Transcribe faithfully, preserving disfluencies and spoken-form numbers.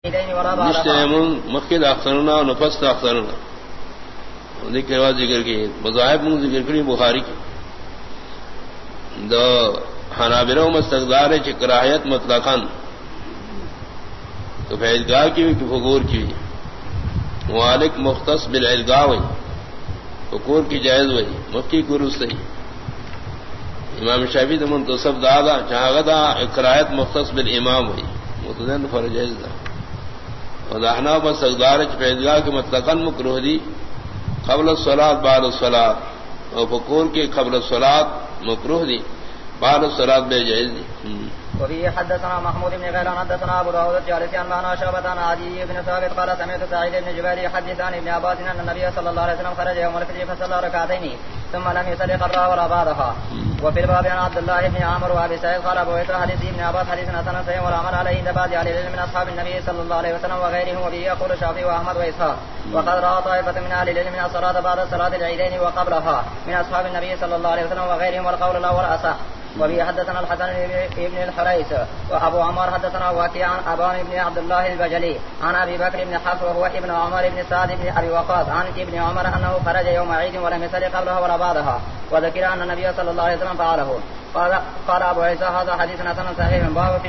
نشتمون مخکد اخترنا و نفست اخترنا ذکر واضح ذکر کی مذاہب من ذکر کری بخاری کی دو حنابلہ مستقدار ہے چکراہیت مطلقاً تو فیضگاہ کی ہوئی کہ فقور کی ہوئی موالک مختص بالعلگاہ ہوئی فقور کی جائز ہوئی مکی گروس صحیح امام شافعی تو منتصب دادا جہاں غدا اقرایت مختص بالامام ہوئی متدین فرض جائز دا اور احناف مستقدار ہے فیضگاہ کی مطلقاً مکروہ دی قبل الصلاۃ بعد الصلاۃ اور فقور کے قبل الصلاۃ مکروہ دی بعد الصلاۃ بے جائز دی. وفي حدثنا محمود بن غيلان حدثنا ابو داود الجالسي عن معنا شعبة عن عدي بن ثابت قال سمعت سعيد بن جبير يحدث عن ابن عباس ان النبي صلى الله عليه وسلم خرج يوم الفجر فصلى ركعتين ثم لم يصلي قبلها ولا بعدها. وفي الباب عن عبد الله بن عمرو وابي سعيد قال ابو عيسى حديث ابن عباس حديث حسن صحيح والعمل عليه عند بعض اهل العلم من اصحاب النبي صلى الله عليه وسلم وغيرهم وبه يقول الشافعي واحمد واسحاق. وقد راى طائفه من اهل العلم من الصلاه بعد صلاه العيدين وقبلها من اصحاب النبي صلى الله عليه وسلم وغيرهم والقول الاول اصح. وبه حدثنا الحسن بن الحريث وابو عمار حدثنا وكيع عن ابان بن عبد الله البجلي عن ابي بكر بن حفص وهو ابن عمر بن سعد بن ابي وقاص عن ابن عمر انه خرج يوم عيد ولم يصلي قبلها ولا بعدها وذكر ان النبي صلى الله عليه وسلم فعله. قال قال ابو عيسى هذا حديث حسن صحيح باب